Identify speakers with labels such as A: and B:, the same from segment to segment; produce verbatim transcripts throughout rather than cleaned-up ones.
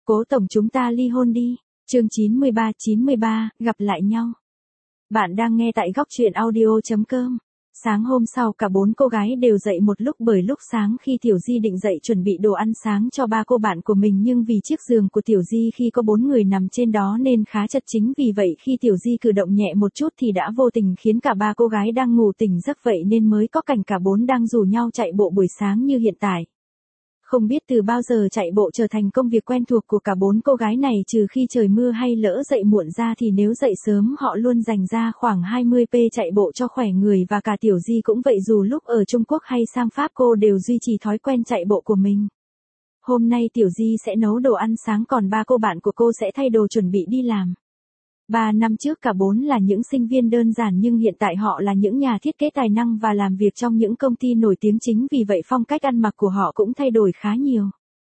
A: Cố tổng chúng ta ly hôn đi. Chương chín mươi ba chín mươi ba, gặp lại nhau. Bạn đang nghe tại góc truyện audio chấm com. Sáng hôm sau cả bốn cô gái đều dậy một lúc, bởi lúc sáng khi Tiểu Di định dậy chuẩn bị đồ ăn sáng cho ba cô bạn của mình, nhưng vì chiếc giường của Tiểu Di khi có bốn người nằm trên đó nên khá chật, chính vì vậy khi Tiểu Di cử động nhẹ một chút thì đã vô tình khiến cả ba cô gái đang ngủ tỉnh giấc, vậy nên mới có cảnh cả bốn đang rủ nhau chạy bộ buổi sáng như hiện tại. Không biết từ bao giờ chạy bộ trở thành công việc quen thuộc của cả bốn cô gái này, trừ khi trời mưa hay lỡ dậy muộn ra thì nếu dậy sớm họ luôn dành ra khoảng hai mươi phút chạy bộ cho khỏe người, và cả Tiểu Di cũng vậy, dù lúc ở Trung Quốc hay sang Pháp cô đều duy trì thói quen chạy bộ của mình. Hôm nay Tiểu Di sẽ nấu đồ ăn sáng, còn ba cô bạn của cô sẽ thay đồ chuẩn bị đi làm. Ba năm trước cả bốn là những sinh viên đơn giản, nhưng hiện tại họ là những nhà thiết kế tài năng và làm việc trong những công ty nổi tiếng, chính vì vậy phong cách ăn mặc của họ cũng thay đổi khá nhiều.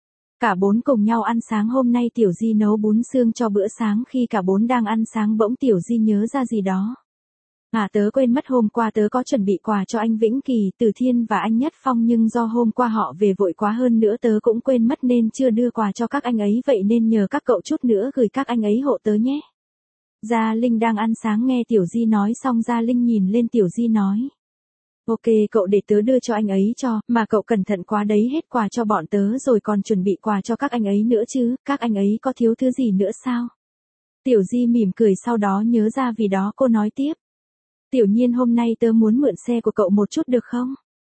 A: Cả bốn cùng nhau ăn sáng. Hôm nay Tiểu Di nấu bún xương cho bữa sáng. Khi cả bốn đang ăn sáng bỗng Tiểu Di nhớ ra gì đó. À, tớ quên mất hôm qua tớ có chuẩn bị quà cho anh Vĩnh Kỳ, Từ Thiên và anh Nhất Phong, nhưng do hôm qua họ về vội quá, hơn nữa tớ cũng quên mất nên chưa đưa quà cho các anh ấy, vậy nên nhờ các cậu chút nữa gửi các anh ấy hộ tớ nhé. Gia Linh đang ăn sáng nghe Tiểu Di nói xong, Gia Linh nhìn lên Tiểu Di nói. Ok, cậu để tớ đưa cho anh ấy cho, mà cậu cẩn thận quá đấy, hết quà cho bọn tớ rồi còn chuẩn bị quà cho các anh ấy nữa chứ, các anh ấy có thiếu thứ gì nữa sao? Tiểu Di mỉm cười, sau đó nhớ ra vì đó cô nói tiếp. Tiểu Nhiên, hôm nay tớ muốn mượn xe của cậu một chút được không?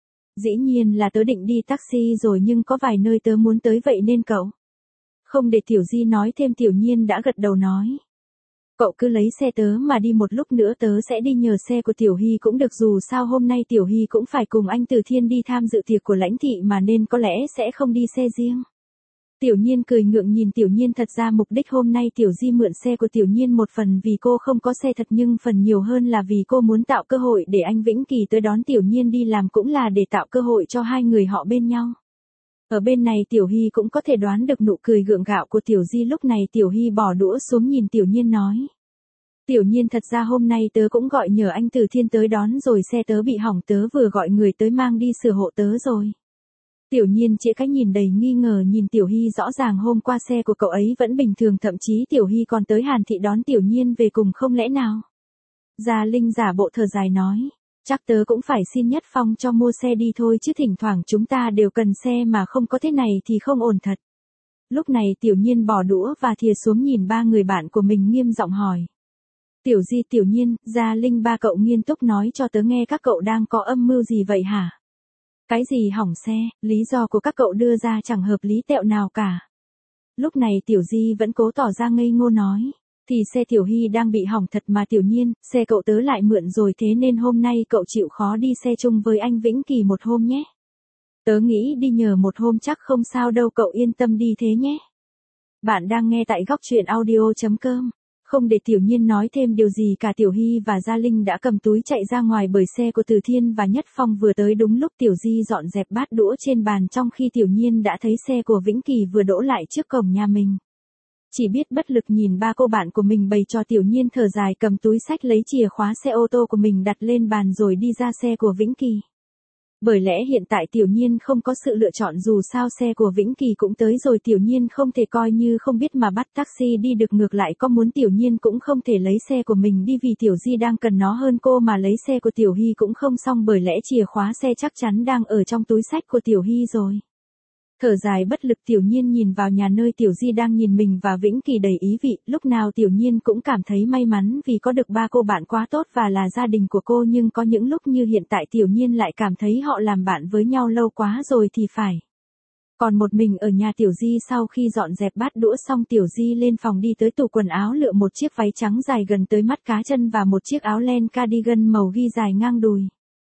A: Dĩ nhiên là tớ định đi taxi rồi, nhưng có vài nơi tớ muốn tới vậy nên cậu. Không để Tiểu Di nói thêm, Tiểu Nhiên đã gật đầu nói. Cậu cứ lấy xe tớ mà đi, một lúc nữa tớ sẽ đi nhờ xe của Tiểu Hy cũng được, dù sao hôm nay Tiểu Hy cũng phải cùng anh Từ Thiên đi tham dự tiệc của lãnh thị mà, nên có lẽ sẽ không đi xe riêng. Tiểu Nhiên cười ngượng nhìn Tiểu Nhiên, thật ra mục đích hôm nay Tiểu Di mượn xe của Tiểu Nhiên một phần vì cô không có xe thật, nhưng phần nhiều hơn là vì cô muốn tạo cơ hội để anh Vĩnh Kỳ tới đón Tiểu Nhiên đi làm, cũng là để tạo cơ hội cho hai người họ bên nhau. Ở bên này Tiểu Hy cũng có thể đoán được nụ cười gượng gạo của Tiểu Di. Lúc này Tiểu Hy bỏ đũa xuống nhìn Tiểu Nhiên nói. Tiểu Nhiên, thật ra hôm nay tớ cũng gọi nhờ anh Từ Thiên tới đón rồi, xe tớ bị hỏng, tớ vừa gọi người tới mang đi sửa hộ tớ rồi. Tiểu Nhiên chĩa cái nhìn đầy nghi ngờ nhìn Tiểu Hy, rõ ràng hôm qua xe của cậu ấy vẫn bình thường, thậm chí Tiểu Hy còn tới Hàn Thị đón Tiểu Nhiên về cùng, không lẽ nào? Gia Linh giả bộ thở dài nói. Chắc tớ cũng phải xin Nhất Phong cho mua xe đi thôi chứ, thỉnh thoảng chúng ta đều cần xe mà không có thế này thì không ổn thật. Lúc này Tiểu Nhiên bỏ đũa và thìa xuống nhìn ba người bạn của mình, nghiêm giọng hỏi. Tiểu Di, Tiểu Nhiên, Gia Linh, ba cậu nghiêm túc nói cho tớ nghe, các cậu đang có âm mưu gì vậy hả? Cái gì hỏng xe, lý do của các cậu đưa ra chẳng hợp lý tẹo nào cả. Lúc này Tiểu Di vẫn cố tỏ ra ngây ngô nói. Thì xe Tiểu Hy đang bị hỏng thật mà Tiểu Nhiên, xe cậu tớ lại mượn rồi, thế nên hôm nay cậu chịu khó đi xe chung với anh Vĩnh Kỳ một hôm nhé. Tớ nghĩ đi nhờ một hôm chắc không sao đâu, cậu yên tâm đi thế nhé. Bạn đang nghe tại góc truyện audio chấm com. Không để Tiểu Nhiên nói thêm điều gì cả, Tiểu Hy và Gia Linh đã cầm túi chạy ra ngoài, bởi xe của Từ Thiên và Nhất Phong vừa tới đúng lúc Tiểu Di dọn dẹp bát đũa trên bàn, trong khi Tiểu Nhiên đã thấy xe của Vĩnh Kỳ vừa đỗ lại trước cổng nhà mình. Chỉ biết bất lực nhìn ba cô bạn của mình bày cho, Tiểu Nhiên thở dài cầm túi xách lấy chìa khóa xe ô tô của mình đặt lên bàn rồi đi ra xe của Vĩnh Kỳ. Bởi lẽ hiện tại Tiểu Nhiên không có sự lựa chọn, dù sao xe của Vĩnh Kỳ cũng tới rồi, Tiểu Nhiên không thể coi như không biết mà bắt taxi đi được, ngược lại có muốn Tiểu Nhiên cũng không thể lấy xe của mình đi vì Tiểu Di đang cần nó hơn cô, mà lấy xe của Tiểu Hy cũng không xong, bởi lẽ chìa khóa xe chắc chắn đang ở trong túi xách của Tiểu Hy rồi. Thở dài bất lực, Tiểu Nhiên nhìn vào nhà nơi Tiểu Di đang nhìn mình và Vĩnh Kỳ đầy ý vị, lúc nào Tiểu Nhiên cũng cảm thấy may mắn vì có được ba cô bạn quá tốt và là gia đình của cô, nhưng có những lúc như hiện tại Tiểu Nhiên lại cảm thấy họ làm bạn với nhau lâu quá rồi thì phải. Còn một mình ở nhà Tiểu Di, sau khi dọn dẹp bát đũa xong, Tiểu Di lên phòng đi tới tủ quần áo lựa một chiếc váy trắng dài gần tới mắt cá chân và một chiếc áo len cardigan màu ghi dài ngang đùi.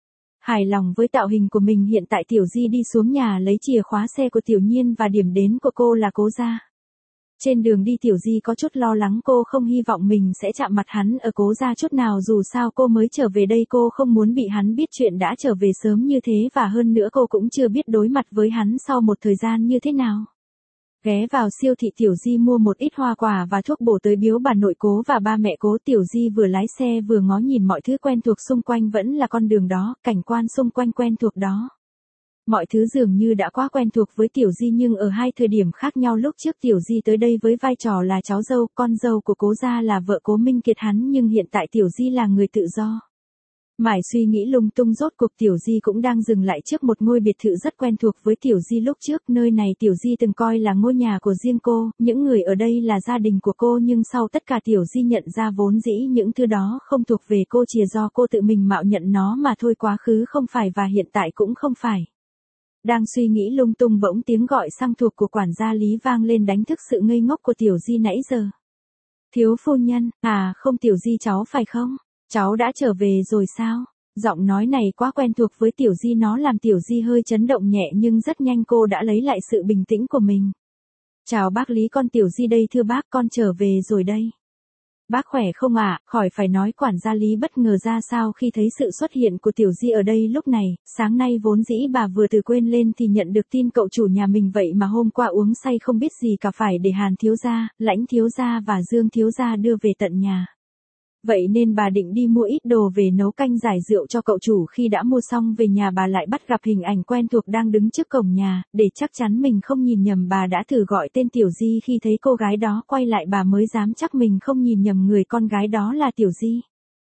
A: Hài lòng với tạo hình của mình, hiện tại Tiểu Di đi xuống nhà lấy chìa khóa xe của Tiểu Nhiên và điểm đến của cô là Cố gia. Trên đường đi Tiểu Di có chút lo lắng, cô không hy vọng mình sẽ chạm mặt hắn ở Cố gia chút nào, dù sao cô mới trở về đây, cô không muốn bị hắn biết chuyện đã trở về sớm như thế, và hơn nữa cô cũng chưa biết đối mặt với hắn sau một thời gian như thế nào. Ghé vào siêu thị, Tiểu Di mua một ít hoa quả và thuốc bổ tới biếu bà nội Cố và ba mẹ Cố. Tiểu Di vừa lái xe vừa ngó nhìn mọi thứ quen thuộc xung quanh, vẫn là con đường đó, cảnh quan xung quanh quen thuộc đó. Mọi thứ dường như đã quá quen thuộc với Tiểu Di nhưng ở hai thời điểm khác nhau. Lúc trước Tiểu Di tới đây với vai trò là cháu dâu, con dâu của Cố gia là vợ Cố Minh Kiệt hắn, nhưng hiện tại Tiểu Di là người tự do. Mải suy nghĩ lung tung, rốt cuộc Tiểu Di cũng đang dừng lại trước một ngôi biệt thự rất quen thuộc với Tiểu Di lúc trước. Nơi này Tiểu Di từng coi là ngôi nhà của riêng cô, những người ở đây là gia đình của cô, nhưng sau tất cả Tiểu Di nhận ra vốn dĩ những thứ đó không thuộc về cô, chỉ do cô tự mình mạo nhận nó mà thôi. Quá khứ không phải và hiện tại cũng không phải. Đang suy nghĩ lung tung bỗng tiếng gọi sang thuộc của quản gia Lý vang lên, đánh thức sự ngây ngốc của Tiểu Di nãy giờ. Thiếu phu nhân, à không, Tiểu Di cháu phải không? Cháu đã trở về rồi sao? Giọng nói này quá quen thuộc với Tiểu Di, nó làm Tiểu Di hơi chấn động nhẹ, nhưng rất nhanh cô đã lấy lại sự bình tĩnh của mình. Chào bác Lý, con Tiểu Di đây thưa bác, con trở về rồi đây. Bác khỏe không ạ? À? Khỏi phải nói, quản gia Lý bất ngờ ra sao khi thấy sự xuất hiện của Tiểu Di ở đây lúc này. Sáng nay vốn dĩ bà vừa từ quên lên thì nhận được tin cậu chủ nhà mình, vậy mà hôm qua uống say không biết gì cả, phải để Hàn thiếu gia, Lãnh thiếu gia và Dương thiếu gia đưa về tận nhà. Vậy nên bà định đi mua ít đồ về nấu canh giải rượu cho cậu chủ. Khi đã mua xong về nhà, bà lại bắt gặp hình ảnh quen thuộc đang đứng trước cổng nhà. Để chắc chắn mình không nhìn nhầm, bà đã thử gọi tên Tiểu Di. Khi thấy cô gái đó quay lại, bà mới dám chắc mình không nhìn nhầm người con gái đó là Tiểu Di.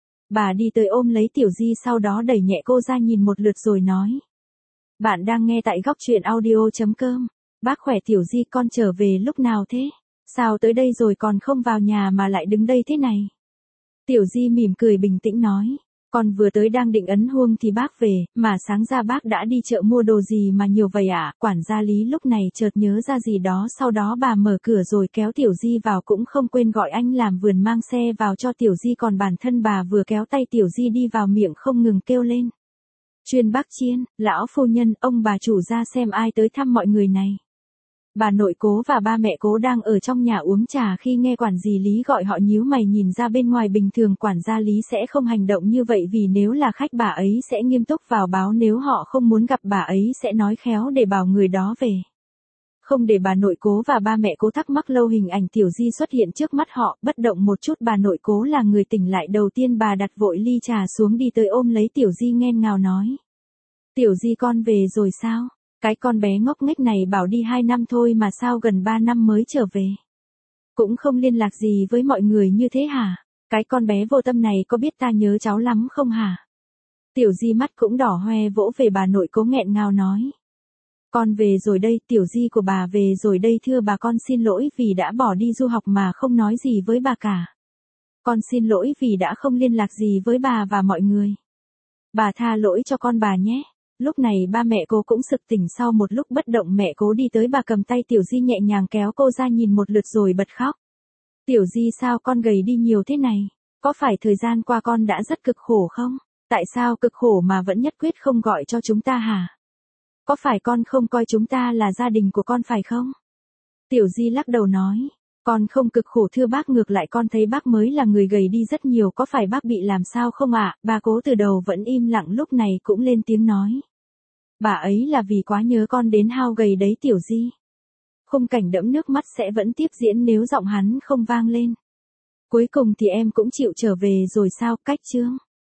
A: Bà đi tới ôm lấy Tiểu Di, sau đó đẩy nhẹ cô ra nhìn một lượt rồi nói. Bạn đang nghe tại góc truyện audio chấm com. Bác khỏe Tiểu Di, con trở về lúc nào thế? Sao tới đây rồi còn không vào nhà mà lại đứng đây thế này? Tiểu Di mỉm cười bình tĩnh nói, con vừa tới đang định ấn huông thì bác về, mà sáng ra bác đã đi chợ mua đồ gì mà nhiều vậy ạ? À? Quản gia Lý lúc này chợt nhớ ra gì đó, sau đó bà mở cửa rồi kéo Tiểu Di vào, cũng không quên gọi anh làm vườn mang xe vào cho Tiểu Di, còn bản thân bà vừa kéo tay Tiểu Di đi vào, miệng không ngừng kêu lên. Chuyên bác Chiên, lão phu nhân, ông bà chủ ra xem ai tới thăm mọi người này. Bà nội Cố và ba mẹ Cố đang ở trong nhà uống trà, khi nghe quản dì Lý gọi họ nhíu mày nhìn ra bên ngoài. Bình thường quản gia Lý sẽ không hành động như vậy, vì nếu là khách bà ấy sẽ nghiêm túc vào báo, nếu họ không muốn gặp bà ấy sẽ nói khéo để bảo người đó về. Không để bà nội Cố và ba mẹ Cố thắc mắc lâu, hình ảnh Tiểu Di xuất hiện trước mắt họ, bất động một chút bà nội Cố là người tỉnh lại đầu tiên. Bà đặt vội ly trà xuống, đi tới ôm lấy Tiểu Di nghẹn ngào nói. Tiểu Di con về rồi sao? Cái con bé ngốc nghếch này bảo đi hai năm thôi mà sao gần ba năm mới trở về. Cũng không liên lạc gì với mọi người như thế hả? Cái con bé vô tâm này có biết ta nhớ cháu lắm không hả? Tiểu Di mắt cũng đỏ hoe vỗ về bà nội Cố nghẹn ngào nói. Con về rồi đây, Tiểu Di của bà về rồi đây, thưa bà, con xin lỗi vì đã bỏ đi du học mà không nói gì với bà cả. Con xin lỗi vì đã không liên lạc gì với bà và mọi người. Bà tha lỗi cho con bà nhé. Lúc này ba mẹ Cố cũng sực tỉnh, sau một lúc bất động mẹ Cố đi tới, bà cầm tay Tiểu Di nhẹ nhàng kéo cô ra nhìn một lượt rồi bật khóc. Tiểu Di, sao con gầy đi nhiều thế này? Có phải thời gian qua con đã rất cực khổ không? Tại sao cực khổ mà vẫn nhất quyết không gọi cho chúng ta hả? Có phải con không coi chúng ta là gia đình của con phải không? Tiểu Di lắc đầu nói. Con không cực khổ thưa bác, ngược lại con thấy bác mới là người gầy đi rất nhiều. Có phải bác bị làm sao không ạ? À? Bà Cố từ đầu vẫn im lặng lúc này cũng lên tiếng nói. Bà ấy là vì quá nhớ con đến hao gầy đấy Tiểu Di. Khung cảnh đẫm nước mắt sẽ vẫn tiếp diễn nếu giọng hắn không vang lên. Cuối cùng thì em cũng chịu trở về rồi sao? Cách chương.